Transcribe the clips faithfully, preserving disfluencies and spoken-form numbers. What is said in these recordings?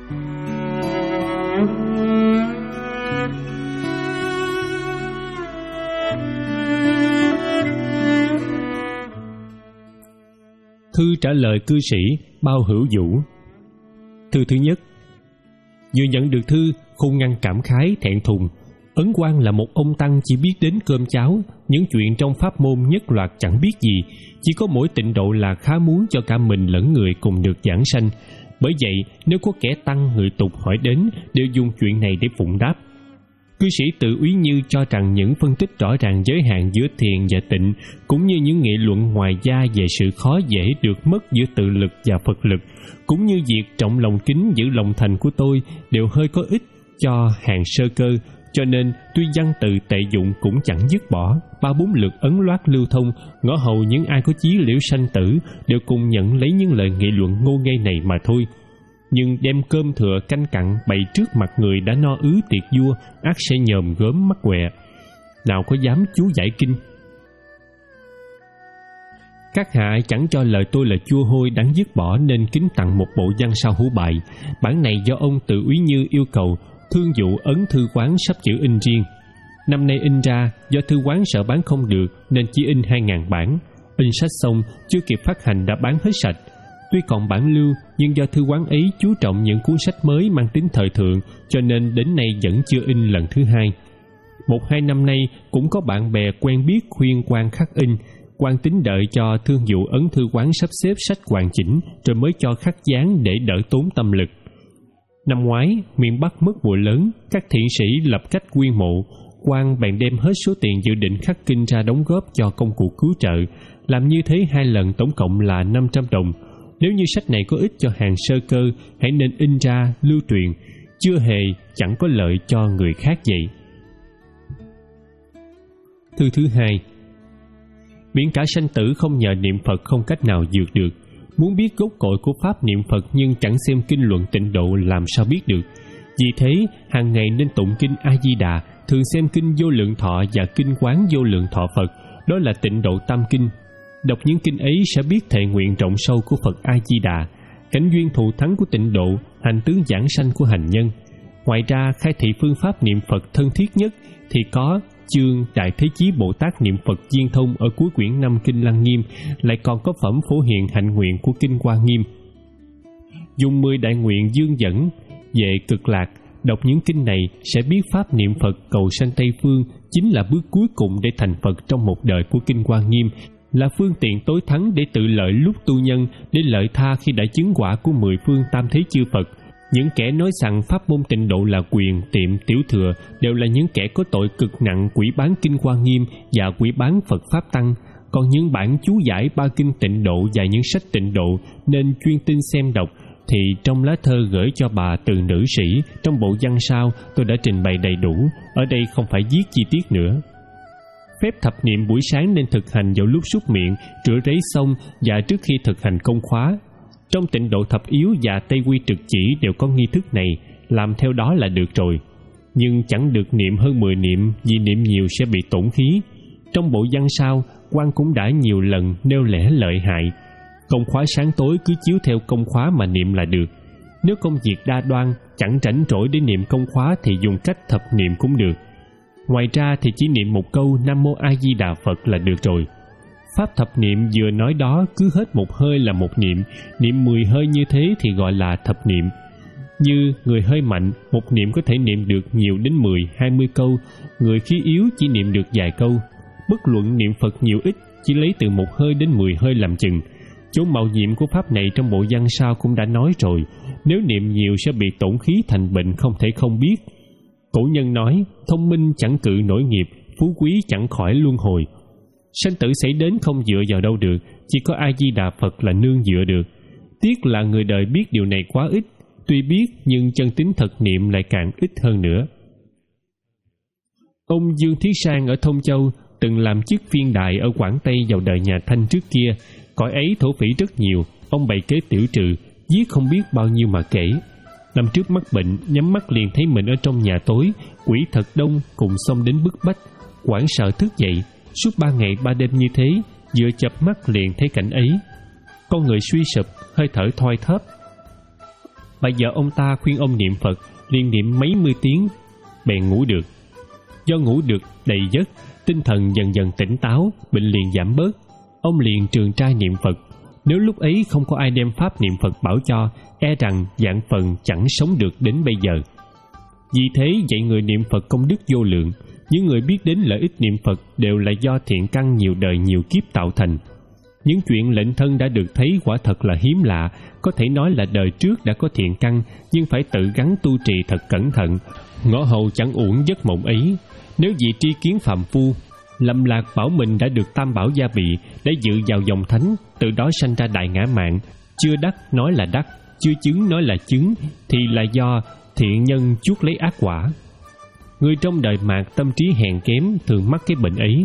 Thư trả lời cư sĩ Bao Hữu Vũ. Thư thứ nhất. Vừa nhận được thư, không ngăn cảm khái thẹn thùng. Ấn Quang là một ông tăng chỉ biết đến cơm cháo, những chuyện trong pháp môn nhất loạt chẳng biết gì, chỉ có mỗi tịnh độ là khá muốn cho cả mình lẫn người cùng được giảng sanh. Bởi vậy, nếu có kẻ tăng người tục hỏi đến, đều dùng chuyện này để phụng đáp. Cư sĩ Từ Úy Như cho rằng những phân tích rõ ràng giới hạn giữa thiền và tịnh, cũng như những nghị luận ngoài da về sự khó dễ được mất giữa tự lực và Phật lực, cũng như việc trọng lòng kính giữ lòng thành của tôi, đều hơi có ích cho hàng sơ cơ, cho nên tuy văn từ tệ dụng cũng chẳng dứt bỏ. Ba bốn lượt ấn loát lưu thông, ngõ hầu những ai có chí liễu sanh tử đều cùng nhận lấy những lời nghị luận ngô nghê này mà thôi. Nhưng đem cơm thừa canh cặn bày trước mặt người đã no ứ tiệc vua, ắt sẽ nhòm gớm mắc quẹ, nào có dám chú giải kinh. Các hạ chẳng cho lời tôi là chua hôi đáng dứt bỏ, nên kính tặng một bộ văn sao hữu bài. Bản này do ông Từ Úy Như yêu cầu, thương vụ ấn thư quán sắp chữ in riêng. Năm nay in ra, do thư quán sợ bán không được nên chỉ in hai ngàn bản. In sách xong, chưa kịp phát hành đã bán hết sạch. Tuy còn bản lưu, nhưng do thư quán ấy chú trọng những cuốn sách mới mang tính thời thượng, cho nên đến nay vẫn chưa in lần thứ hai. Một hai năm nay cũng có bạn bè quen biết khuyên quan khắc in. Quan tính đợi cho thương vụ ấn thư quán sắp xếp sách hoàn chỉnh rồi mới cho khắc dán để đỡ tốn tâm lực. Năm ngoái, miền Bắc mất mùa lớn, các thiện sĩ lập cách quyên mộ. Quan bèn đem hết số tiền dự định khắc kinh ra đóng góp cho công cuộc cứu trợ. Làm như thế hai lần tổng cộng là năm trăm đồng. Nếu như sách này có ích cho hàng sơ cơ, hãy nên in ra, lưu truyền. Chưa hề chẳng có lợi cho người khác vậy. Thư thứ hai. Biển cả sanh tử không nhờ niệm Phật không cách nào vượt được. Muốn biết gốc cội của pháp niệm Phật nhưng chẳng xem kinh luận tịnh độ làm sao biết được. Vì thế, hàng ngày nên tụng kinh A-di-đà, thường xem kinh Vô Lượng Thọ và kinh Quán Vô Lượng Thọ Phật, đó là tịnh độ tam kinh. Đọc những kinh ấy sẽ biết thệ nguyện rộng sâu của Phật A-di-đà, cảnh duyên thù thắng của tịnh độ, hành tướng giảng sanh của hành nhân. Ngoài ra, khai thị phương pháp niệm Phật thân thiết nhất thì có chương Đại Thế Chí Bồ Tát niệm Phật viên thông ở cuối quyển năm kinh Lăng Nghiêm, lại còn có phẩm Phổ Hiền hạnh nguyện của kinh Hoa Nghiêm. Dùng mười đại nguyện dương dẫn về cực lạc, đọc những kinh này sẽ biết pháp niệm Phật cầu sanh Tây Phương chính là bước cuối cùng để thành Phật trong một đời của kinh Hoa Nghiêm, là phương tiện tối thắng để tự lợi lúc tu nhân, để lợi tha khi đã chứng quả của mười phương tam thế chư Phật. Những kẻ nói rằng pháp môn tịnh độ là quyền tiệm tiểu thừa đều là những kẻ có tội cực nặng quỷ bán kinh Hoa Nghiêm và quỷ bán Phật Pháp Tăng. Còn những bản chú giải ba kinh tịnh độ và những sách tịnh độ nên chuyên tin xem đọc, thì trong lá thơ gửi cho bà từ nữ sĩ trong bộ văn sau tôi đã trình bày đầy đủ, ở đây không phải viết chi tiết nữa. Phép thập niệm buổi sáng nên thực hành vào lúc súc miệng, rửa ráy xong và trước khi thực hành công khóa. Trong tịnh độ thập yếu và Tây Quy Trực Chỉ đều có nghi thức này, làm theo đó là được rồi. Nhưng chẳng được niệm hơn mười niệm, vì niệm nhiều sẽ bị tổn khí. Trong bộ văn sau, Quan cũng đã nhiều lần nêu lẽ lợi hại. Công khóa sáng tối cứ chiếu theo công khóa mà niệm là được. Nếu công việc đa đoan, chẳng rảnh rỗi để niệm công khóa thì dùng cách thập niệm cũng được. Ngoài ra thì chỉ niệm một câu Nam Mô A Di Đà Phật là được rồi. Pháp thập niệm vừa nói đó cứ hết một hơi là một niệm, niệm mười hơi như thế thì gọi là thập niệm. Như người hơi mạnh, một niệm có thể niệm được nhiều đến mười, hai mươi câu, người khí yếu chỉ niệm được vài câu. Bất luận niệm Phật nhiều ít, chỉ lấy từ một hơi đến mười hơi làm chừng. Chỗ mạo nhiệm của pháp này trong bộ văn sau cũng đã nói rồi, nếu niệm nhiều sẽ bị tổn khí thành bệnh không thể không biết. Cổ nhân nói, thông minh chẳng cự nổi nghiệp, phú quý chẳng khỏi luân hồi. Sanh tử xảy đến không dựa vào đâu được, chỉ có A Di Đà Phật là nương dựa được. Tiếc là người đời biết điều này quá ít, tuy biết nhưng chân tín thật niệm lại càng ít hơn nữa. Ông Dương Thiết Sang ở Thông Châu từng làm chức viên đại ở Quảng Tây vào đời nhà Thanh trước kia. Cõi ấy thổ phỉ rất nhiều, ông bày kế tiểu trừ, giết không biết bao nhiêu mà kể. Năm trước mắc bệnh, nhắm mắt liền thấy mình ở trong nhà tối, quỷ thật đông cùng xông đến bức bách, hoảng sợ thức dậy. Suốt ba ngày ba đêm như thế, vừa chợp mắt liền thấy cảnh ấy. Con người suy sụp, hơi thở thoi thóp. Bà vợ ông ta khuyên ông niệm Phật, liền niệm mấy mươi tiếng, bèn ngủ được. Do ngủ được đầy giấc, tinh thần dần dần tỉnh táo, bệnh liền giảm bớt. Ông liền trường trai niệm Phật. Nếu lúc ấy không có ai đem pháp niệm Phật bảo cho, e rằng vạn phần chẳng sống được đến bây giờ. Vì thế dạy người niệm Phật công đức vô lượng. Những người biết đến lợi ích niệm Phật đều là do thiện căn nhiều đời nhiều kiếp tạo thành. Những chuyện lệnh thân đã được thấy quả thật là hiếm lạ, có thể nói là đời trước đã có thiện căn, nhưng phải tự gắng tu trì thật cẩn thận, ngõ hầu chẳng uổng giấc mộng ấy. Nếu vì tri kiến phàm phu, lầm lạc bảo mình đã được tam bảo gia bị để dự vào dòng thánh, từ đó sanh ra đại ngã mạn, chưa đắc nói là đắc, chưa chứng nói là chứng, thì là do thiện nhân chuốc lấy ác quả. Người trong đời mạt tâm trí hèn kém thường mắc cái bệnh ấy.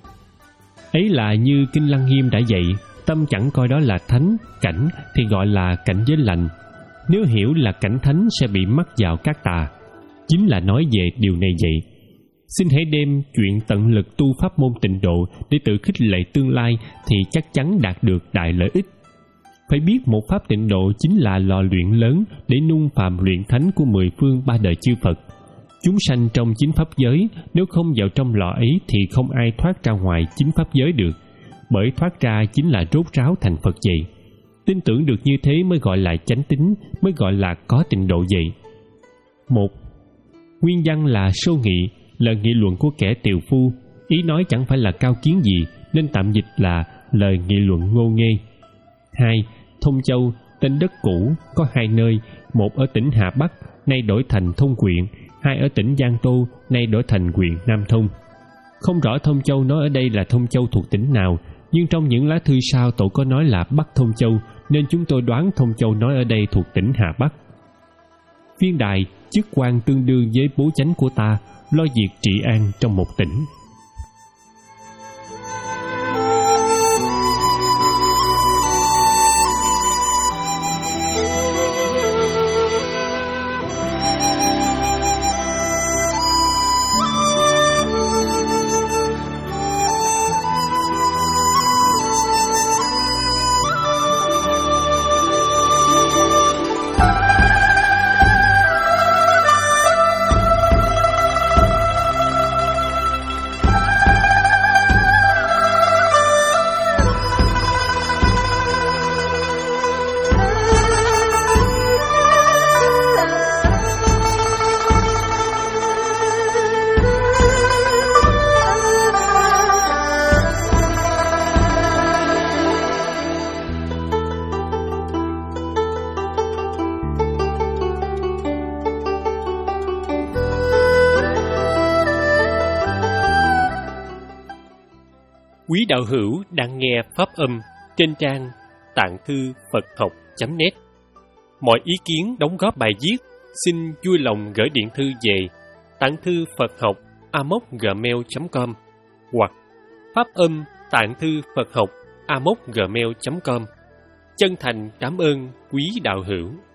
Ấy là như Kinh Lăng Nghiêm đã dạy, tâm chẳng coi đó là thánh, cảnh thì gọi là cảnh giới lành. Nếu hiểu là cảnh thánh sẽ bị mắc vào các tà. Chính là nói về điều này vậy. Xin hãy đem chuyện tận lực tu pháp môn tịnh độ để tự khích lệ tương lai thì chắc chắn đạt được đại lợi ích. Phải biết một pháp tịnh độ chính là lò luyện lớn để nung phàm luyện thánh của mười phương ba đời chư Phật. Chúng sanh trong chính pháp giới, nếu không vào trong lò ấy thì không ai thoát ra ngoài chính pháp giới được, bởi thoát ra chính là rốt ráo thành Phật vậy. Tin tưởng được như thế mới gọi là chánh tín, mới gọi là có tịnh độ vậy. Một, nguyên văn là sô nghị, lời nghị luận của kẻ tiều phu, ý nói chẳng phải là cao kiến gì, nên tạm dịch là lời nghị luận ngô nghê. Hai, Thông Châu, tên đất cũ, có hai nơi, một ở tỉnh Hà Bắc, nay đổi thành Thông Quyện, hai ở tỉnh Giang Tô, nay đổi thành huyện Nam Thông. Không rõ Thông Châu nói ở đây là Thông Châu thuộc tỉnh nào, nhưng trong những lá thư sau tổ có nói là Bắc Thông Châu, nên chúng tôi đoán Thông Châu nói ở đây thuộc tỉnh Hà Bắc. Viên đài, chức quan tương đương với bố chánh của ta, lo việc trị an trong một tỉnh. Quý đạo hữu đang nghe pháp âm trên trang tạng thư Phật học chấm net. Mọi ý kiến đóng góp bài viết xin vui lòng gửi điện thư về tạng thư Phật học a m o c gmail chấm com hoặc pháp âm tạng thư Phật học a m o c gmail chấm com. Chân thành cảm ơn quý đạo hữu.